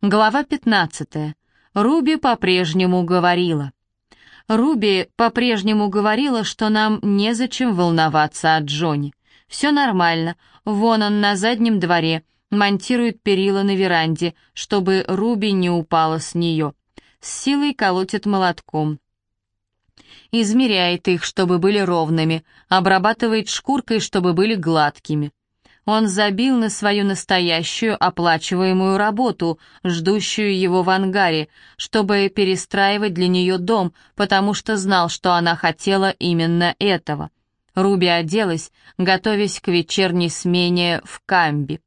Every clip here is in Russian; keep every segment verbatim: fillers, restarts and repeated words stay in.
Глава пятнадцатая. Руби по-прежнему говорила. Руби по-прежнему говорила, что нам незачем волноваться о Джонни. Все нормально, вон он на заднем дворе, монтирует перила на веранде, чтобы Руби не упала с нее. С силой колотит молотком. Измеряет их, чтобы были ровными, обрабатывает шкуркой, чтобы были гладкими. Он забил на свою настоящую оплачиваемую работу, ждущую его в ангаре, чтобы перестраивать для нее дом, потому что знал, что она хотела именно этого. Руби оделась, готовясь к вечерней смене в Камби.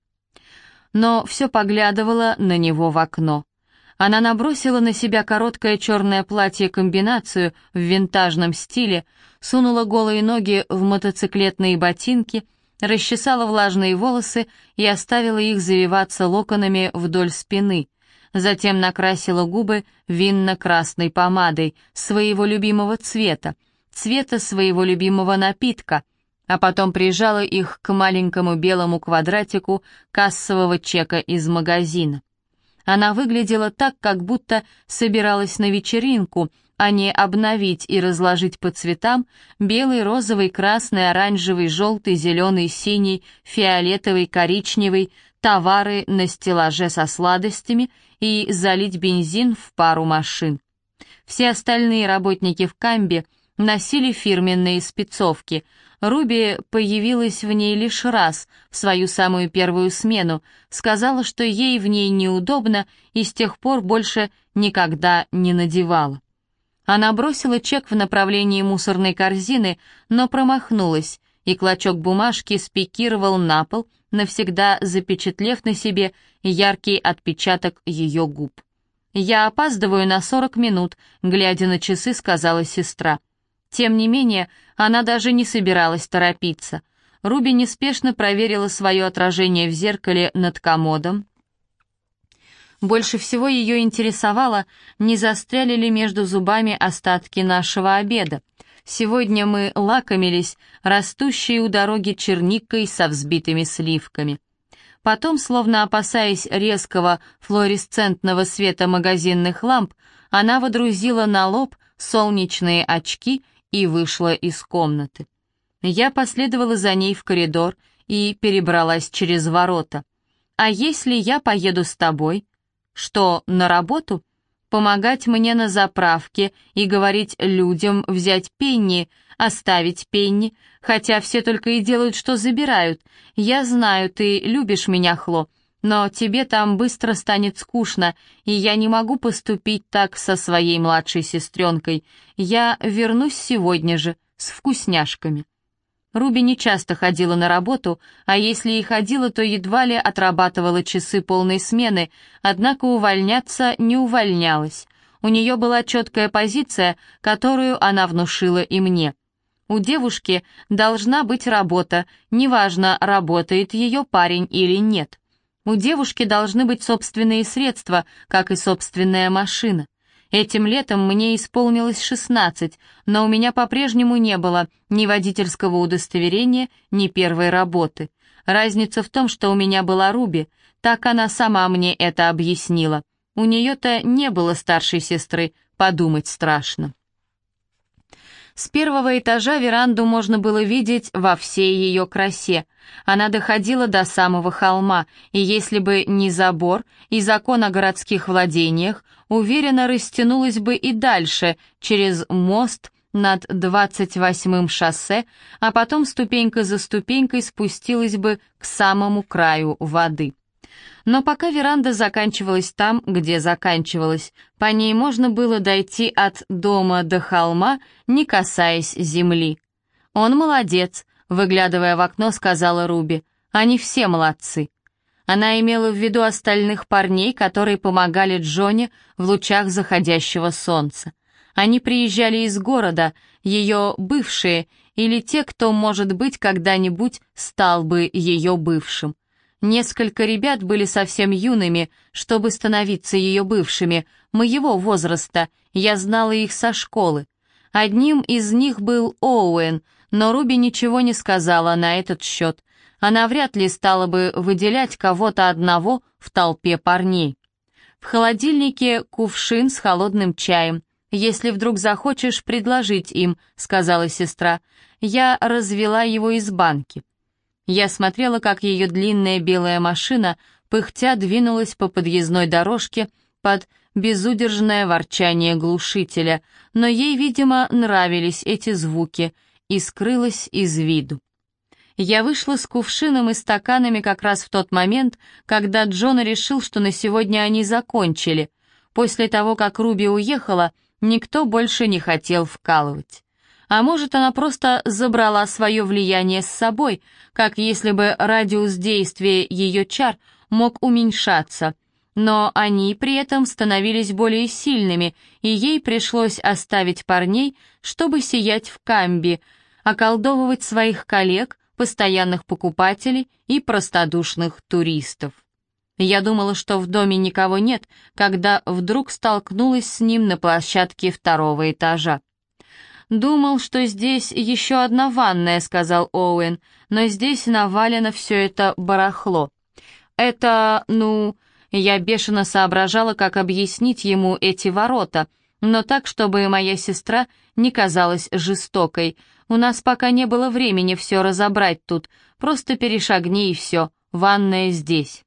Но все поглядывала на него в окно. Она набросила на себя короткое черное платье-комбинацию в винтажном стиле, сунула голые ноги в мотоциклетные ботинки, расчесала влажные волосы и оставила их завиваться локонами вдоль спины. Затем накрасила губы винно-красной помадой своего любимого цвета, цвета своего любимого напитка, а потом прижала их к маленькому белому квадратику кассового чека из магазина. Она выглядела так, как будто собиралась на вечеринку, а не обновить и разложить по цветам белый, розовый, красный, оранжевый, желтый, зеленый, синий, фиолетовый, коричневый, товары на стеллаже со сладостями и залить бензин в пару машин. Все остальные работники в Камби носили фирменные спецовки. Руби появилась в ней лишь раз, в свою самую первую смену, сказала, что ей в ней неудобно и с тех пор больше никогда не надевала. Она бросила чек в направлении мусорной корзины, но промахнулась, и клочок бумажки спикировал на пол, навсегда запечатлев на себе яркий отпечаток ее губ. «Я опаздываю на сорок минут», — глядя на часы, сказала сестра. Тем не менее, она даже не собиралась торопиться. Руби неспешно проверила свое отражение в зеркале над комодом. Больше всего ее интересовало, не застряли ли между зубами остатки нашего обеда. Сегодня мы лакомились растущей у дороги черникой со взбитыми сливками. Потом, словно опасаясь резкого флуоресцентного света магазинных ламп, она водрузила на лоб солнечные очки и вышла из комнаты. Я последовала за ней в коридор и перебралась через ворота. «А если я поеду с тобой?» «Что, на работу? Помогать мне на заправке и говорить людям взять пенни, оставить пенни, хотя все только и делают, что забирают. Я знаю, ты любишь меня, Хло, но тебе там быстро станет скучно, и я не могу поступить так со своей младшей сестренкой. Я вернусь сегодня же с вкусняшками». Руби не часто ходила на работу, а если и ходила, то едва ли отрабатывала часы полной смены, однако увольняться не увольнялась. У нее была четкая позиция, которую она внушила и мне. У девушки должна быть работа, неважно, работает ее парень или нет. У девушки должны быть собственные средства, как и собственная машина. Этим летом мне исполнилось шестнадцать, но у меня по-прежнему не было ни водительского удостоверения, ни первой работы. Разница в том, что у меня была Руби, так она сама мне это объяснила. У нее-то не было старшей сестры, подумать страшно. С первого этажа веранду можно было видеть во всей ее красе. Она доходила до самого холма, и если бы не забор и закон о городских владениях, уверенно растянулась бы и дальше, через мост над двадцать восьмым шоссе, а потом ступенька за ступенькой спустилась бы к самому краю воды. Но пока веранда заканчивалась там, где заканчивалась, по ней можно было дойти от дома до холма, не касаясь земли. «Он молодец», — выглядывая в окно, сказала Руби. «Они все молодцы». Она имела в виду остальных парней, которые помогали Джонни в лучах заходящего солнца. Они приезжали из города, ее бывшие, или те, кто, может быть, когда-нибудь стал бы ее бывшим. Несколько ребят были совсем юными, чтобы становиться ее бывшими, моего возраста, я знала их со школы. Одним из них был Оуэн, но Руби ничего не сказала на этот счет. Она вряд ли стала бы выделять кого-то одного в толпе парней. В холодильнике кувшин с холодным чаем. Если вдруг захочешь предложить им», — сказала сестра. Я развела его из банки. Я смотрела, как ее длинная белая машина, пыхтя, двинулась по подъездной дорожке под безудержное ворчание глушителя, но ей, видимо, нравились эти звуки, и скрылась из виду. Я вышла с кувшином и стаканами как раз в тот момент, когда Джон решил, что на сегодня они закончили. После того, как Руби уехала, никто больше не хотел вкалывать. А может, она просто забрала свое влияние с собой, как если бы радиус действия ее чар мог уменьшаться, но они при этом становились более сильными, и ей пришлось оставить парней, чтобы сиять в камби, околдовывать своих коллег, постоянных покупателей и простодушных туристов. Я думала, что в доме никого нет, когда вдруг столкнулась с ним на площадке второго этажа. «Думал, что здесь еще одна ванная», — сказал Оуэн, «но здесь навалено все это барахло. Это, ну...» Я бешено соображала, как объяснить ему эти ворота, но так, чтобы моя сестра не казалась жестокой. «У нас пока не было времени все разобрать тут, просто перешагни и все, ванная здесь».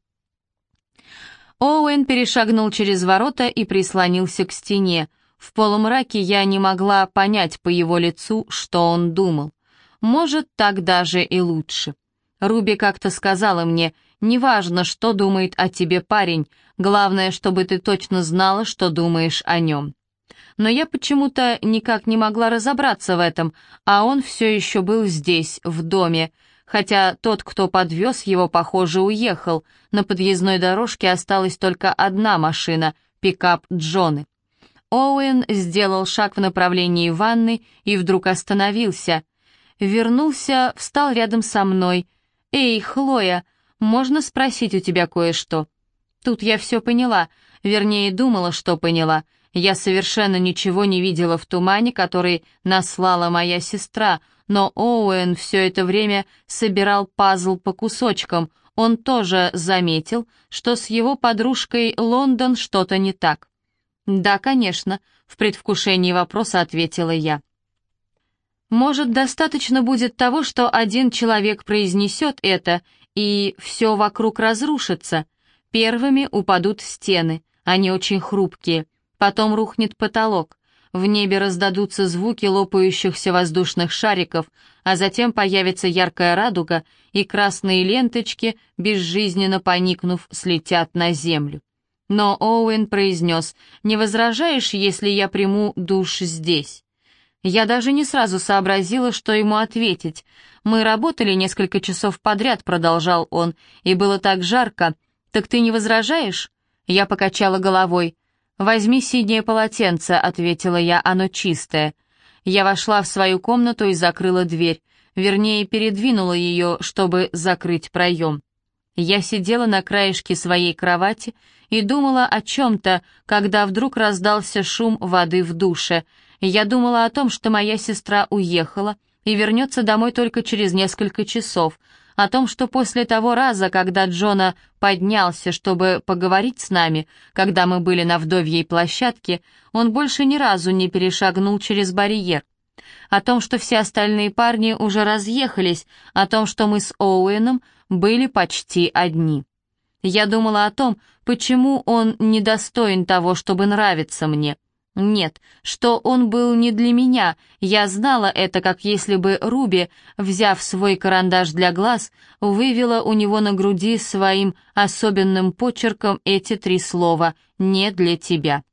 Оуэн перешагнул через ворота и прислонился к стене. В полумраке я не могла понять по его лицу, что он думал. Может, так даже и лучше. Руби как-то сказала мне: «Неважно, что думает о тебе парень, главное, чтобы ты точно знала, что думаешь о нем». Но я почему-то никак не могла разобраться в этом, а он все еще был здесь, в доме, хотя тот, кто подвез его, похоже, уехал. На подъездной дорожке осталась только одна машина — пикап Джоны. Оуэн сделал шаг в направлении ванны и вдруг остановился. Вернулся, встал рядом со мной. «Эй, Хлоя, можно спросить у тебя кое-что?» Тут я все поняла, вернее, думала, что поняла. Я совершенно ничего не видела в тумане, который наслала моя сестра, но Оуэн все это время собирал пазл по кусочкам. Он тоже заметил, что с его подружкой Лондон что-то не так. «Да, конечно», — в предвкушении вопроса ответила я. «Может, достаточно будет того, что один человек произнесет это, и все вокруг разрушится. Первыми упадут стены, они очень хрупкие, потом рухнет потолок, в небе раздадутся звуки лопающихся воздушных шариков, а затем появится яркая радуга, и красные ленточки, безжизненно поникнув, слетят на землю». Но Оуэн произнес: «Не возражаешь, если я приму душ здесь?» Я даже не сразу сообразила, что ему ответить. «Мы работали несколько часов подряд», — продолжал он, — «и было так жарко. Так ты не возражаешь?» Я покачала головой. «Возьми синее полотенце», — ответила я, — «оно чистое». Я вошла в свою комнату и закрыла дверь, вернее, передвинула ее, чтобы закрыть проем. Я сидела на краешке своей кровати и думала о чем-то, когда вдруг раздался шум воды в душе. Я думала о том, что моя сестра уехала и вернется домой только через несколько часов, о том, что после того раза, когда Джона поднялся, чтобы поговорить с нами, когда мы были на вдовьей площадке, он больше ни разу не перешагнул через барьер, о том, что все остальные парни уже разъехались, о том, что мы с Оуэном были почти одни. Я думала о том, почему он недостоин того, чтобы нравиться мне. Нет, что он был не для меня, я знала это, как если бы Руби, взяв свой карандаш для глаз, вывела у него на груди своим особенным почерком эти три слова «не для тебя».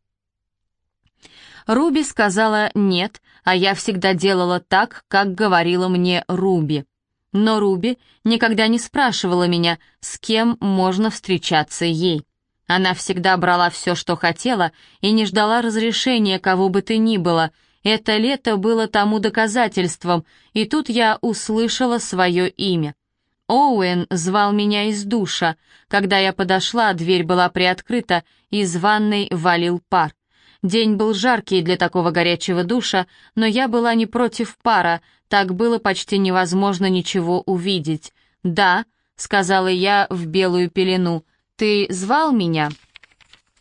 Руби сказала «нет», а я всегда делала так, как говорила мне Руби. Но Руби никогда не спрашивала меня, с кем можно встречаться ей. Она всегда брала все, что хотела, и не ждала разрешения кого бы то ни было. Это лето было тому доказательством, и тут я услышала свое имя. Оуэн звал меня из душа. Когда я подошла, дверь была приоткрыта, из ванной валил пар. День был жаркий для такого горячего душа, но я была не против пара, так было почти невозможно ничего увидеть. «Да», — сказала я в белую пелену, — «ты звал меня?»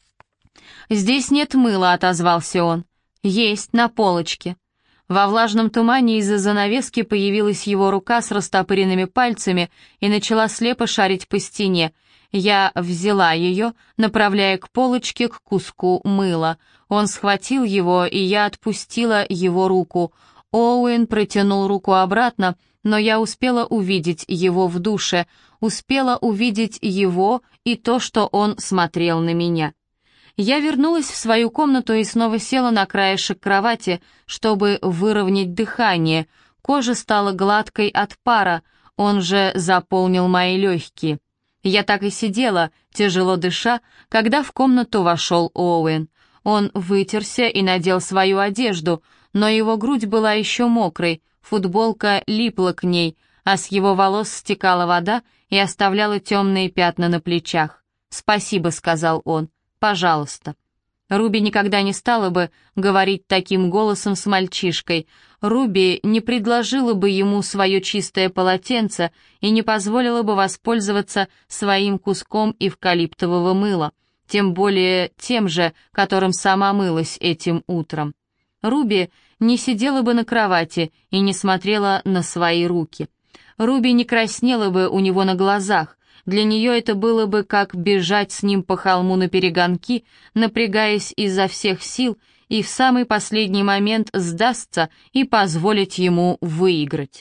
«Здесь нет мыла», — отозвался он. «Есть, на полочке». Во влажном тумане из-за занавески появилась его рука с растопыренными пальцами и начала слепо шарить по стене. Я взяла ее, направляя к полочке к куску мыла. Он схватил его, и я отпустила его руку. Оуэн протянул руку обратно, но я успела увидеть его в душе, успела увидеть его и то, что он смотрел на меня. Я вернулась в свою комнату и снова села на краешек кровати, чтобы выровнять дыхание. Кожа стала гладкой от пара, он же заполнил мои легкие. Я так и сидела, тяжело дыша, когда в комнату вошел Оуэн. Он вытерся и надел свою одежду, но его грудь была еще мокрой, футболка липла к ней, а с его волос стекала вода и оставляла темные пятна на плечах. «Спасибо», — сказал он. «Пожалуйста». Руби никогда не стала бы говорить таким голосом с мальчишкой. Руби не предложила бы ему свое чистое полотенце и не позволила бы воспользоваться своим куском эвкалиптового мыла, тем более тем же, которым сама мылась этим утром. Руби не сидела бы на кровати и не смотрела на свои руки. Руби не краснела бы у него на глазах. Для нее это было бы как бежать с ним по холму наперегонки, напрягаясь изо всех сил, и в самый последний момент сдастся и позволить ему выиграть.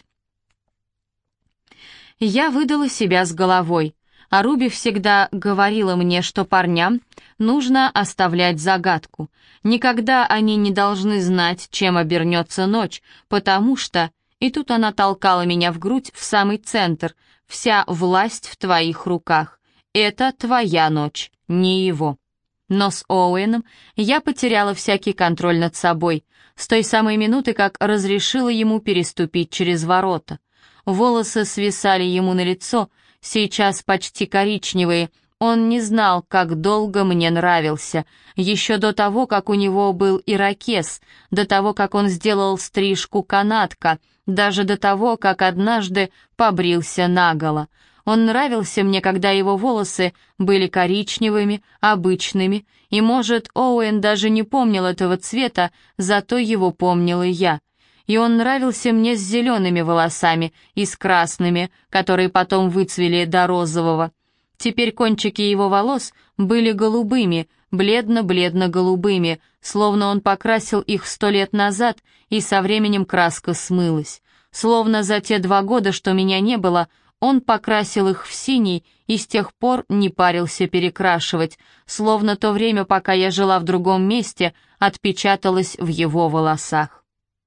Я выдала себя с головой, а Руби всегда говорила мне, что парням нужно оставлять загадку. Никогда они не должны знать, чем обернется ночь, потому что... И тут она толкала меня в грудь в самый центр. «Вся власть в твоих руках. Это твоя ночь, не его». Но с Оуэном я потеряла всякий контроль над собой, с той самой минуты, как разрешила ему переступить через ворота. Волосы свисали ему на лицо, сейчас почти коричневые. Он не знал, как долго мне нравился. Еще до того, как у него был ирокез, до того, как он сделал стрижку канатка, даже до того, как однажды побрился наголо. Он нравился мне, когда его волосы были коричневыми, обычными, и, может, Оуэн даже не помнил этого цвета, зато его помнила я. И он нравился мне с зелеными волосами и с красными, которые потом выцвели до розового. Теперь кончики его волос были голубыми, бледно-бледно-голубыми, словно он покрасил их сто лет назад, и со временем краска смылась. Словно за те два года, что меня не было, он покрасил их в синий и с тех пор не парился перекрашивать, словно то время, пока я жила в другом месте, отпечаталось в его волосах.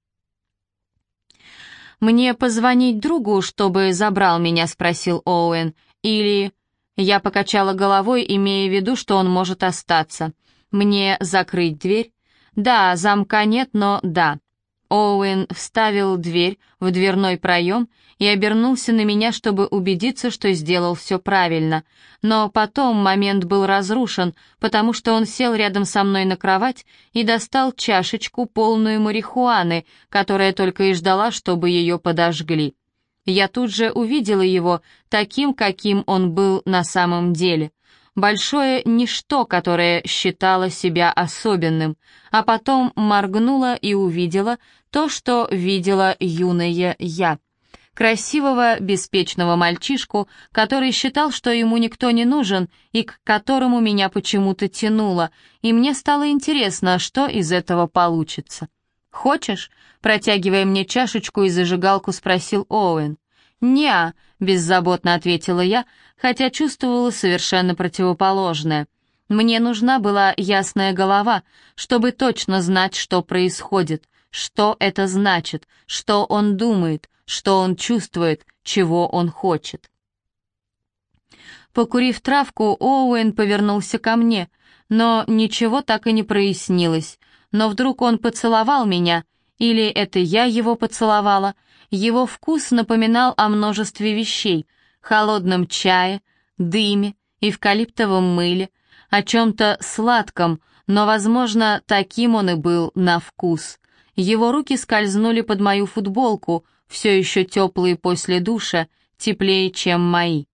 «Мне позвонить другу, чтобы забрал меня?» — спросил Оуэн. «Или...» Я покачала головой, имея в виду, что он может остаться. «Мне закрыть дверь?» «Да, замка нет, но да». Оуэн вставил дверь в дверной проем и обернулся на меня, чтобы убедиться, что сделал все правильно. Но потом момент был разрушен, потому что он сел рядом со мной на кровать и достал чашечку, полную марихуаны, которая только и ждала, чтобы ее подожгли. Я тут же увидела его таким, каким он был на самом деле. Большое ничто, которое считало себя особенным, а потом моргнула и увидела то, что видела юная я. Красивого, беспечного мальчишку, который считал, что ему никто не нужен, и к которому меня почему-то тянуло, и мне стало интересно, что из этого получится. «Хочешь?» — протягивая мне чашечку и зажигалку, спросил Оуэн. «Не-а», — беззаботно ответила я, хотя чувствовала совершенно противоположное. Мне нужна была ясная голова, чтобы точно знать, что происходит, что это значит, что он думает, что он чувствует, чего он хочет. Покурив травку, Оуэн повернулся ко мне, но ничего так и не прояснилось. Но вдруг он поцеловал меня, или это я его поцеловала. Его вкус напоминал о множестве вещей: холодном чае, дыме, эвкалиптовом мыле, о чем-то сладком, но, возможно, таким он и был на вкус. Его руки скользнули под мою футболку, все еще теплые после душа, теплее, чем мои.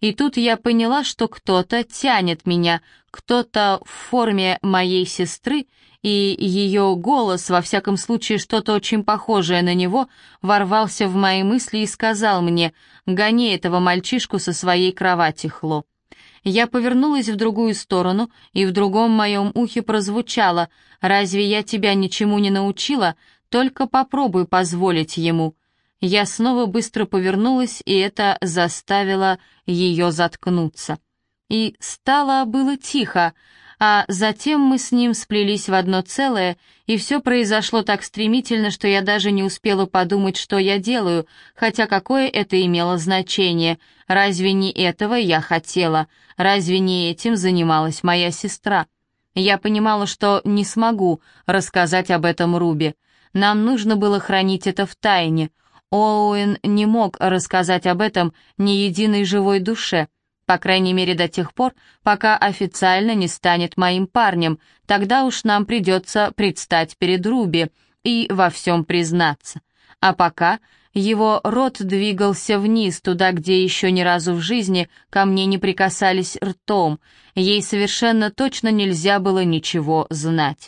И тут я поняла, что кто-то тянет меня, кто-то в форме моей сестры, и ее голос, во всяком случае что-то очень похожее на него, ворвался в мои мысли и сказал мне: «Гони этого мальчишку со своей кровати, Хло». Я повернулась в другую сторону, и в другом моем ухе прозвучало: «Разве я тебя ничему не научила? Только попробуй позволить ему». Я снова быстро повернулась, и это заставило ее заткнуться. И стало было тихо, а затем мы с ним сплелись в одно целое, и все произошло так стремительно, что я даже не успела подумать, что я делаю, хотя какое это имело значение. Разве не этого я хотела? Разве не этим занималась моя сестра? Я понимала, что не смогу рассказать об этом Руби. Нам нужно было хранить это в тайне. Оуэн не мог рассказать об этом ни единой живой душе, по крайней мере до тех пор, пока официально не станет моим парнем, тогда уж нам придется предстать перед Руби и во всем признаться. А пока его рот двигался вниз, туда, где еще ни разу в жизни ко мне не прикасались ртом, ей совершенно точно нельзя было ничего знать.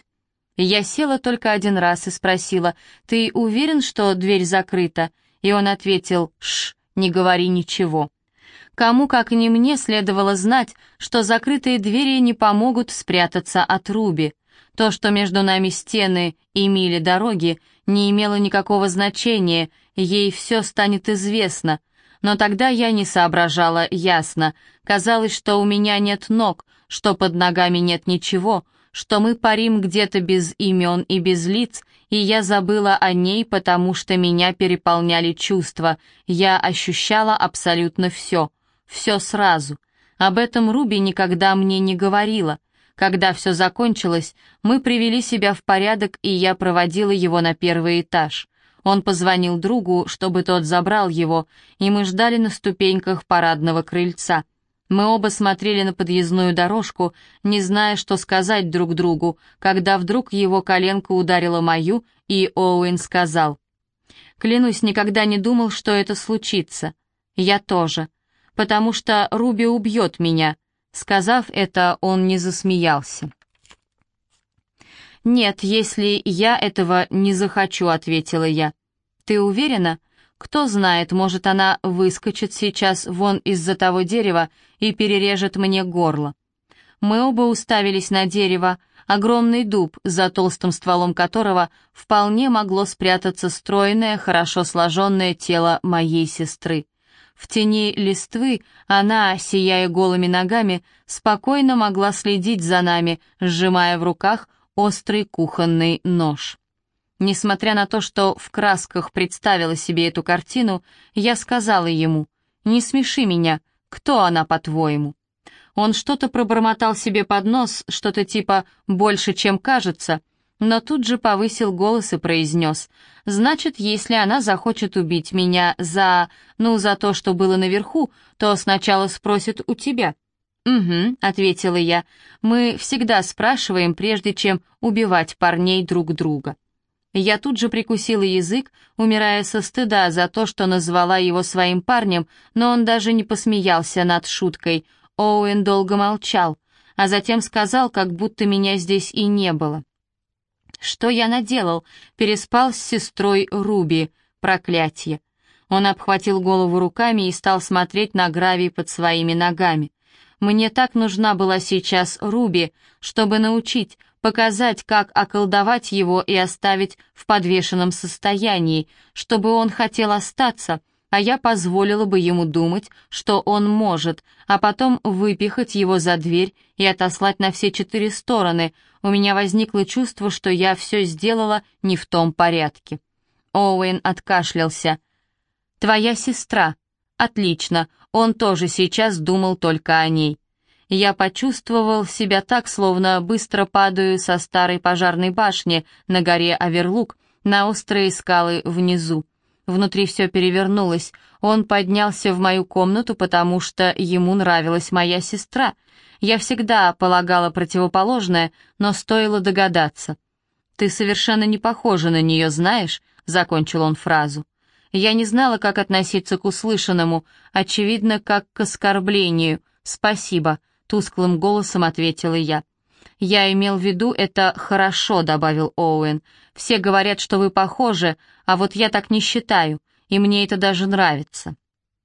Я села только один раз и спросила: «Ты уверен, что дверь закрыта?» И он ответил: «Шш, не говори ничего». Кому, как не мне, следовало знать, что закрытые двери не помогут спрятаться от Руби. То, что между нами стены и мили дороги, не имело никакого значения, ей все станет известно. Но тогда я не соображала ясно. Казалось, что у меня нет ног, что под ногами нет ничего, что мы парим где-то без имен и без лиц, и я забыла о ней, потому что меня переполняли чувства. Я ощущала абсолютно все, все сразу. Об этом Руби никогда мне не говорила. Когда все закончилось, мы привели себя в порядок, и я проводила его на первый этаж. Он позвонил другу, чтобы тот забрал его, и мы ждали на ступеньках парадного крыльца. Мы оба смотрели на подъездную дорожку, не зная, что сказать друг другу, когда вдруг его коленка ударила мою, и Оуэн сказал: «Клянусь, никогда не думал, что это случится». «Я тоже. Потому что Руби убьет меня». Сказав это, он не засмеялся. «Нет, если я этого не захочу», — ответила я. «Ты уверена? Кто знает, может, она выскочит сейчас вон из-за того дерева и перережет мне горло». Мы оба уставились на дерево, огромный дуб, за толстым стволом которого вполне могло спрятаться стройное, хорошо сложенное тело моей сестры. В тени листвы она, сияя голыми ногами, спокойно могла следить за нами, сжимая в руках острый кухонный нож. Несмотря на то, что в красках представила себе эту картину, я сказала ему: «Не смеши меня, кто она, по-твоему?» Он что-то пробормотал себе под нос, что-то типа «больше, чем кажется», но тут же повысил голос и произнес: «Значит, если она захочет убить меня за... ну, за то, что было наверху, то сначала спросит у тебя». «Угу», — ответила я, — «мы всегда спрашиваем, прежде чем убивать парней друг друга». Я тут же прикусила язык, умирая со стыда за то, что назвала его своим парнем, но он даже не посмеялся над шуткой. Оуэн долго молчал, а затем сказал, как будто меня здесь и не было: «Что я наделал? Переспал с сестрой Руби. Проклятье!» Он обхватил голову руками и стал смотреть на гравий под своими ногами. «Мне так нужна была сейчас Руби, чтобы научить, показать, как околдовать его и оставить в подвешенном состоянии, чтобы он хотел остаться, а я позволила бы ему думать, что он может, а потом выпихать его за дверь и отослать на все четыре стороны. У меня возникло чувство, что я все сделала не в том порядке». Оуэн откашлялся. «Твоя сестра. Отлично, он тоже сейчас думал только о ней». Я почувствовал себя так, словно быстро падаю со старой пожарной башни на горе Оверлук на острые скалы внизу. Внутри все перевернулось. Он поднялся в мою комнату, потому что ему нравилась моя сестра. Я всегда полагала противоположное, но стоило догадаться. «Ты совершенно не похожа на нее, знаешь?» — закончил он фразу. Я не знала, как относиться к услышанному, очевидно, как к оскорблению. «Спасибо», — тусклым голосом ответила я. «Я имел в виду это хорошо», — добавил Оуэн. «Все говорят, что вы похожи, а вот я так не считаю, и мне это даже нравится».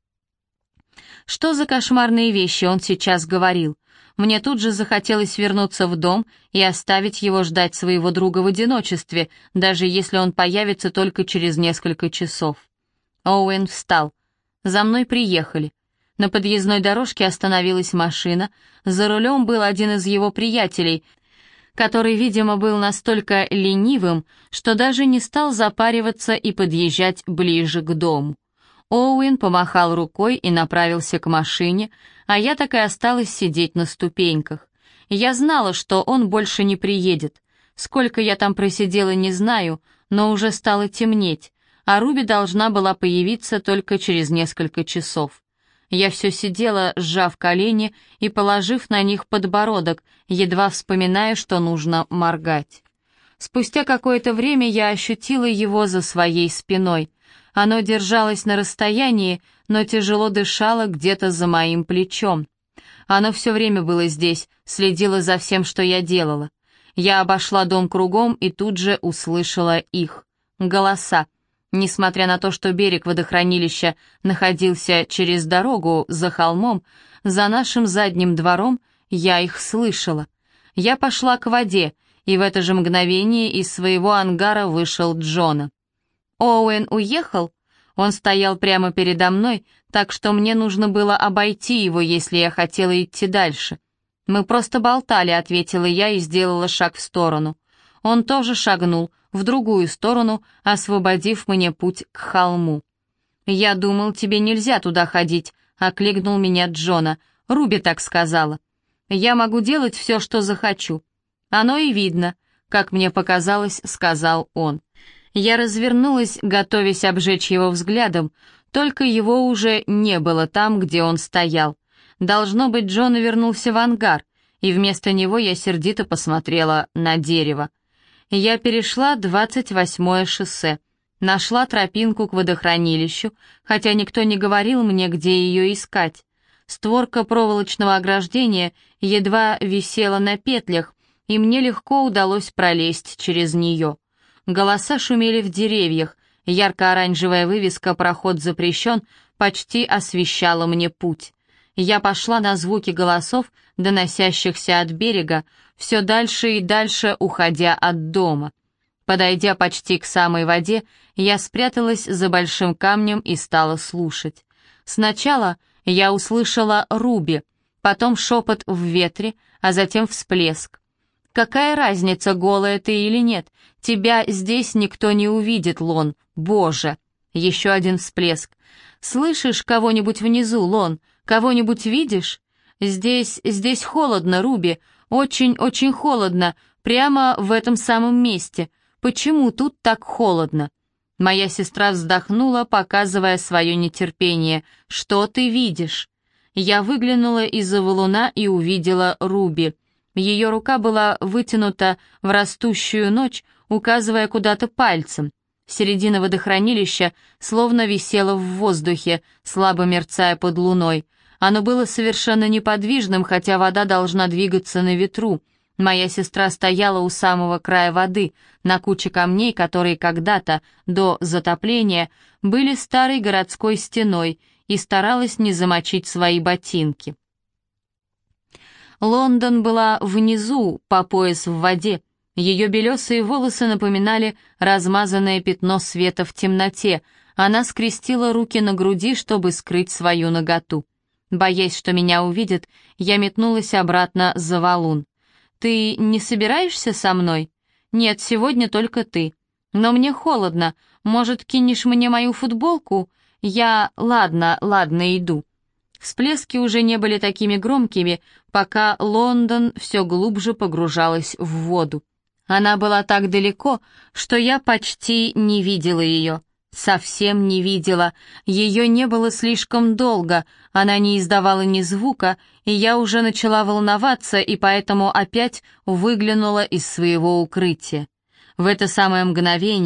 Что за кошмарные вещи он сейчас говорил? Мне тут же захотелось вернуться в дом и оставить его ждать своего друга в одиночестве, даже если он появится только через несколько часов. Оуэн встал. За мной приехали. На подъездной дорожке остановилась машина, за рулем был один из его приятелей, который, видимо, был настолько ленивым, что даже не стал запариваться и подъезжать ближе к дому. Оуэн помахал рукой и направился к машине, а я так и осталась сидеть на ступеньках. Я знала, что он больше не приедет. Сколько я там просидела, не знаю, но уже стало темнеть, а Руби должна была появиться только через несколько часов. Я все сидела, сжав колени и положив на них подбородок, едва вспоминая, что нужно моргать. Спустя какое-то время я ощутила его за своей спиной. Оно держалось на расстоянии, но тяжело дышало где-то за моим плечом. Оно все время было здесь, следило за всем, что я делала. Я обошла дом кругом и тут же услышала их. Голоса. Несмотря на то, что берег водохранилища находился через дорогу за холмом, за нашим задним двором я их слышала. Я пошла к воде, и в это же мгновение из своего ангара вышел Джона. Оуэн уехал? Он стоял прямо передо мной, так что мне нужно было обойти его, если я хотела идти дальше. «Мы просто болтали», — ответила я и сделала шаг в сторону. Он тоже шагнул в другую сторону, освободив мне путь к холму. «Я думал, тебе нельзя туда ходить», — окликнул меня Джона. «Руби так сказала. Я могу делать все, что захочу». «Оно и видно», — как мне показалось, сказал он. Я развернулась, готовясь обжечь его взглядом, только его уже не было там, где он стоял. Должно быть, Джон вернулся в ангар, и вместо него я сердито посмотрела на дерево. Я перешла двадцать восьмое шоссе, нашла тропинку к водохранилищу, хотя никто не говорил мне, где ее искать. Створка проволочного ограждения едва висела на петлях, и мне легко удалось пролезть через нее. Голоса шумели в деревьях, ярко-оранжевая вывеска «Проход запрещен» почти освещала мне путь. Я пошла на звуки голосов, доносящихся от берега, все дальше и дальше уходя от дома. Подойдя почти к самой воде, я спряталась за большим камнем и стала слушать. Сначала я услышала Руби, потом шепот в ветре, а затем всплеск. «Какая разница, голая ты или нет? Тебя здесь никто не увидит, Лон. Боже!» Еще один всплеск. «Слышишь кого-нибудь внизу, Лон? Кого-нибудь видишь?» «Здесь, здесь холодно, Руби. Очень-очень холодно. Прямо в этом самом месте. Почему тут так холодно?» Моя сестра вздохнула, показывая свое нетерпение. «Что ты видишь?» Я выглянула из-за валуна и увидела Руби. Ее рука была вытянута в растущую ночь, указывая куда-то пальцем. Середина водохранилища словно висела в воздухе, слабо мерцая под луной. Оно было совершенно неподвижным, хотя вода должна двигаться на ветру. Моя сестра стояла у самого края воды, на куче камней, которые когда-то, до затопления, были старой городской стеной, и старалась не замочить свои ботинки. Лондон была внизу, по пояс в воде. Ее белесые волосы напоминали размазанное пятно света в темноте. Она скрестила руки на груди, чтобы скрыть свою наготу. Боясь, что меня увидят, я метнулась обратно за валун. «Ты не собираешься со мной?» «Нет, сегодня только ты. Но мне холодно. Может, кинешь мне мою футболку? Я... Ладно, ладно, иду». Всплески уже не были такими громкими, пока Лондон все глубже погружалась в воду. Она была так далеко, что я почти не видела ее. Совсем не видела. Ее не было слишком долго, она не издавала ни звука, и я уже начала волноваться, и поэтому опять выглянула из своего укрытия. В это самое мгновение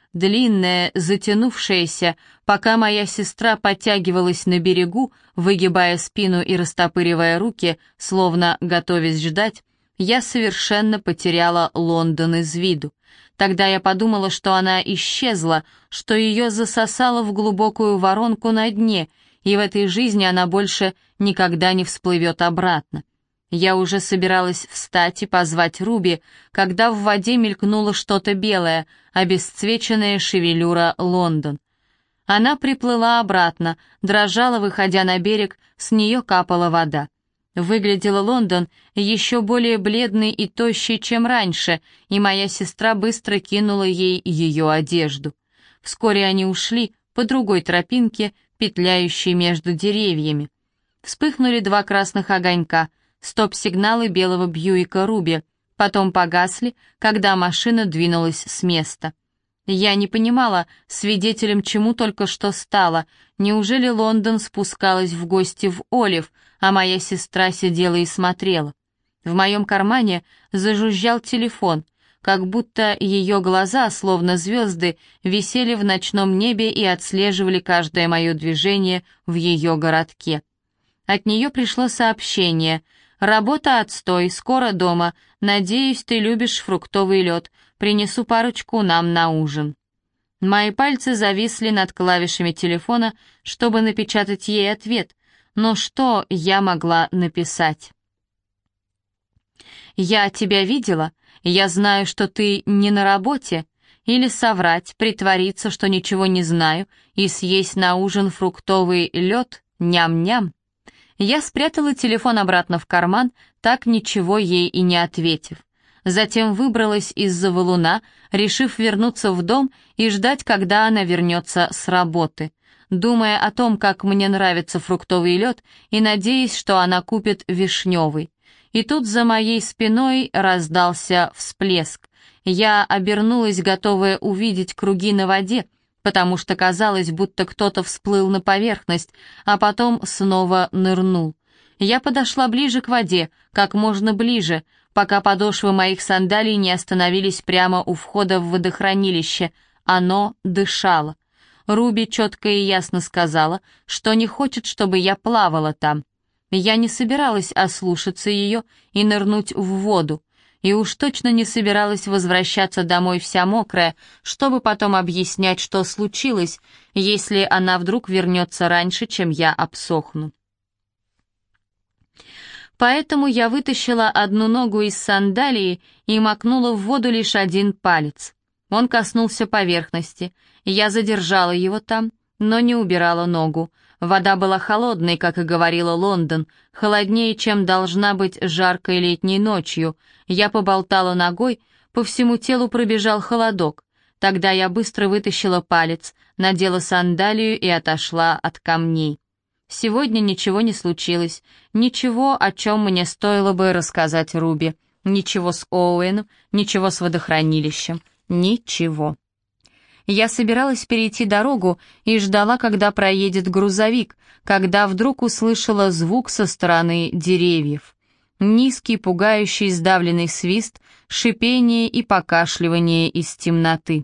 длинное, затянувшееся, пока моя сестра подтягивалась на берегу, выгибая спину и растопыривая руки, словно готовясь ждать, я совершенно потеряла Лондон из виду. Тогда я подумала, что она исчезла, что ее засосало в глубокую воронку на дне, и в этой жизни она больше никогда не всплывет обратно. Я уже собиралась встать и позвать Руби, когда в воде мелькнуло что-то белое, обесцвеченная шевелюра Лондон. Она приплыла обратно, дрожала, выходя на берег, с нее капала вода. Выглядела Лондон еще более бледной и тощей, чем раньше, и моя сестра быстро кинула ей ее одежду. Вскоре они ушли по другой тропинке, петляющей между деревьями. Вспыхнули два красных огонька, стоп-сигналы белого Бьюика Руби, потом погасли, когда машина двинулась с места. Я не понимала, свидетелем чему только что стала. Неужели Лондон спускалась в гости в Олив, а моя сестра сидела и смотрела? В моем кармане зажужжал телефон, как будто ее глаза, словно звезды, висели в ночном небе и отслеживали каждое мое движение в ее городке. От нее пришло сообщение: «Работа отстой, скоро дома. Надеюсь, ты любишь фруктовый лед. Принесу парочку нам на ужин». Мои пальцы зависли над клавишами телефона, чтобы напечатать ей ответ. Но что я могла написать? «Я тебя видела. Я знаю, что ты не на работе». Или соврать, притвориться, что ничего не знаю, и съесть на ужин фруктовый лед, ням-ням. Я спрятала телефон обратно в карман, так ничего ей и не ответив. Затем выбралась из-за валуна, решив вернуться в дом и ждать, когда она вернется с работы, думая о том, как мне нравится фруктовый лед, и надеясь, что она купит вишневый. И тут за моей спиной раздался всплеск. Я обернулась, готовая увидеть круги на воде, потому что казалось, будто кто-то всплыл на поверхность, а потом снова нырнул. Я подошла ближе к воде, как можно ближе, пока подошвы моих сандалий не остановились прямо у входа в водохранилище. Оно дышало. Руби четко и ясно сказала, что не хочет, чтобы я плавала там. Я не собиралась ослушаться ее и нырнуть в воду, и уж точно не собиралась возвращаться домой вся мокрая, чтобы потом объяснять, что случилось, если она вдруг вернется раньше, чем я обсохну. Поэтому я вытащила одну ногу из сандалии и макнула в воду лишь один палец. Он коснулся поверхности, я задержала его там, но не убирала ногу. Вода была холодной, как и говорила Лондон, холоднее, чем должна быть жаркой летней ночью. Я поболтала ногой, по всему телу пробежал холодок. Тогда я быстро вытащила палец, надела сандалию и отошла от камней. Сегодня ничего не случилось, ничего, о чем мне стоило бы рассказать Руби, ничего с Оуэном, ничего с водохранилищем, ничего. Я собиралась перейти дорогу и ждала, когда проедет грузовик, когда вдруг услышала звук со стороны деревьев. Низкий, пугающий, сдавленный свист, шипение и покашливание из темноты.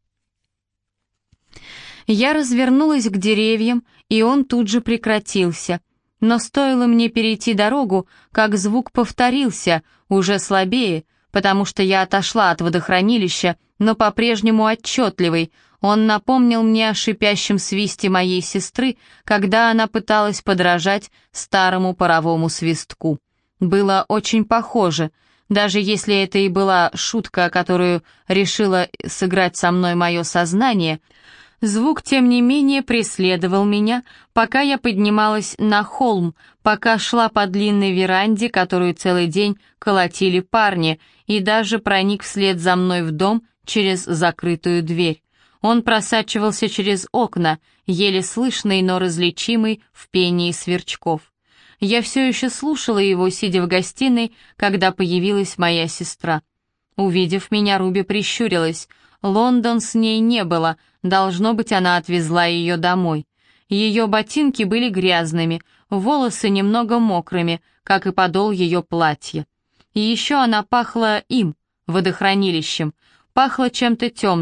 Я развернулась к деревьям, и он тут же прекратился. Но стоило мне перейти дорогу, как звук повторился, уже слабее, потому что я отошла от водохранилища, но по-прежнему отчетливый. Он напомнил мне о шипящем свисте моей сестры, когда она пыталась подражать старому паровому свистку. Было очень похоже, даже если это и была шутка, которую решило сыграть со мной мое сознание. Звук, тем не менее, преследовал меня, пока я поднималась на холм, пока шла по длинной веранде, которую целый день колотили парни, и даже проник вслед за мной в дом через закрытую дверь. Он просачивался через окна, еле слышный, но различимый в пении сверчков. Я все еще слушала его, сидя в гостиной, когда появилась моя сестра. Увидев меня, Руби прищурилась. Лондон с ней не было, должно быть, она отвезла ее домой. Ее ботинки были грязными, волосы немного мокрыми, как и подол ее платья. И еще она пахла им, водохранилищем, пахла чем-то темным,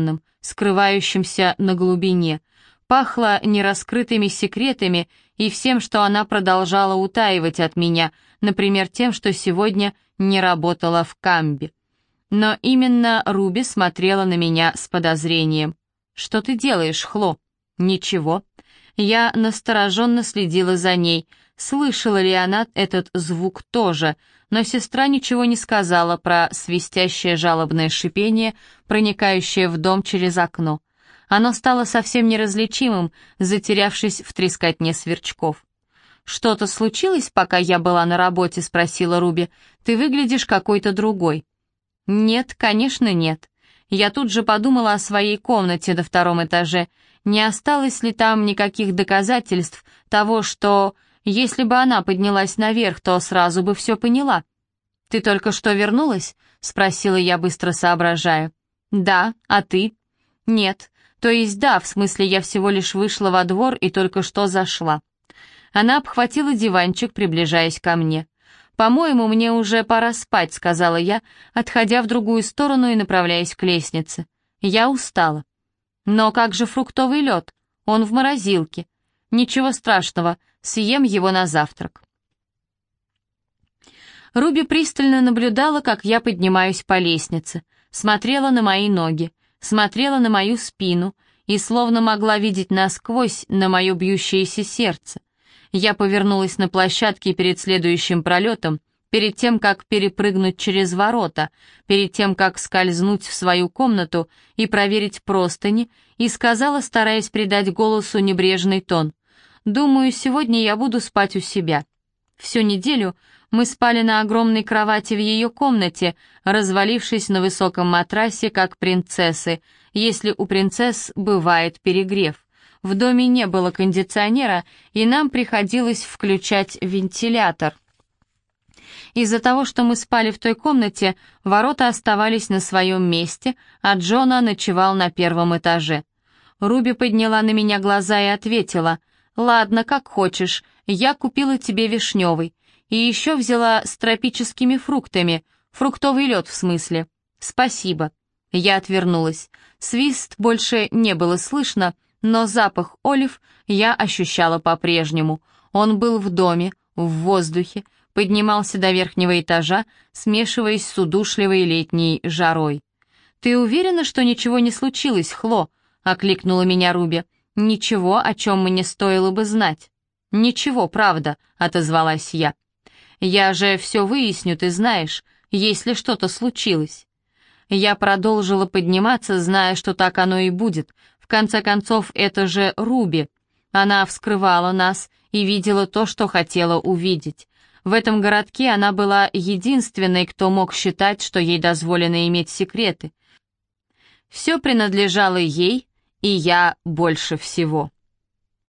скрывающимся на глубине. Пахло нераскрытыми секретами и всем, что она продолжала утаивать от меня, например, тем, что сегодня не работала в камбе. Но именно Руби смотрела на меня с подозрением. «Что ты делаешь, Хло?» «Ничего». Я настороженно следила за ней. Слышала ли она этот звук тоже, но сестра ничего не сказала про свистящее жалобное шипение, проникающее в дом через окно. Оно стало совсем неразличимым, затерявшись в трескотне сверчков. «Что-то случилось, пока я была на работе?» — спросила Руби. «Ты выглядишь какой-то другой». «Нет, конечно, нет». Я тут же подумала о своей комнате на втором этаже. Не осталось ли там никаких доказательств того, что, если бы она поднялась наверх, то сразу бы все поняла? «Ты только что вернулась?» — спросила я, быстро соображая. «Да, а ты?» «Нет, то есть да, в смысле я всего лишь вышла во двор и только что зашла». Она обхватила диванчик, приближаясь ко мне. «По-моему, мне уже пора спать», — сказала я, отходя в другую сторону и направляясь к лестнице. «Я устала». «Но как же фруктовый лед? Он в морозилке». «Ничего страшного, съем его на завтрак». Руби пристально наблюдала, как я поднимаюсь по лестнице, смотрела на мои ноги, смотрела на мою спину и словно могла видеть насквозь на мое бьющееся сердце. Я повернулась на площадке перед следующим пролетом, перед тем, как перепрыгнуть через ворота, перед тем, как скользнуть в свою комнату и проверить простыни, и сказала, стараясь придать голосу небрежный тон: «Думаю, сегодня я буду спать у себя». Всю неделю мы спали на огромной кровати в ее комнате, развалившись на высоком матрасе, как принцессы, если у принцесс бывает перегрев. В доме не было кондиционера, и нам приходилось включать вентилятор. Из-за того, что мы спали в той комнате, ворота оставались на своем месте, а Джона ночевал на первом этаже. Руби подняла на меня глаза и ответила: «Ладно, как хочешь, я купила тебе вишневый. И еще взяла с тропическими фруктами, фруктовый лед в смысле. Спасибо». Я отвернулась. Свист больше не было слышно, но запах олив я ощущала по-прежнему. Он был в доме, в воздухе, поднимался до верхнего этажа, смешиваясь с удушливой летней жарой. «Ты уверена, что ничего не случилось, Хло?» — окликнула меня Руби. «Ничего, о чем мне стоило бы знать». «Ничего, правда», — отозвалась я. «Я же все выясню, ты знаешь, если что-то случилось». Я продолжила подниматься, зная, что так оно и будет. В конце концов, это же Руби. Она вскрывала нас и видела то, что хотела увидеть. В этом городке она была единственной, кто мог считать, что ей дозволено иметь секреты. Все принадлежало ей, и я больше всего.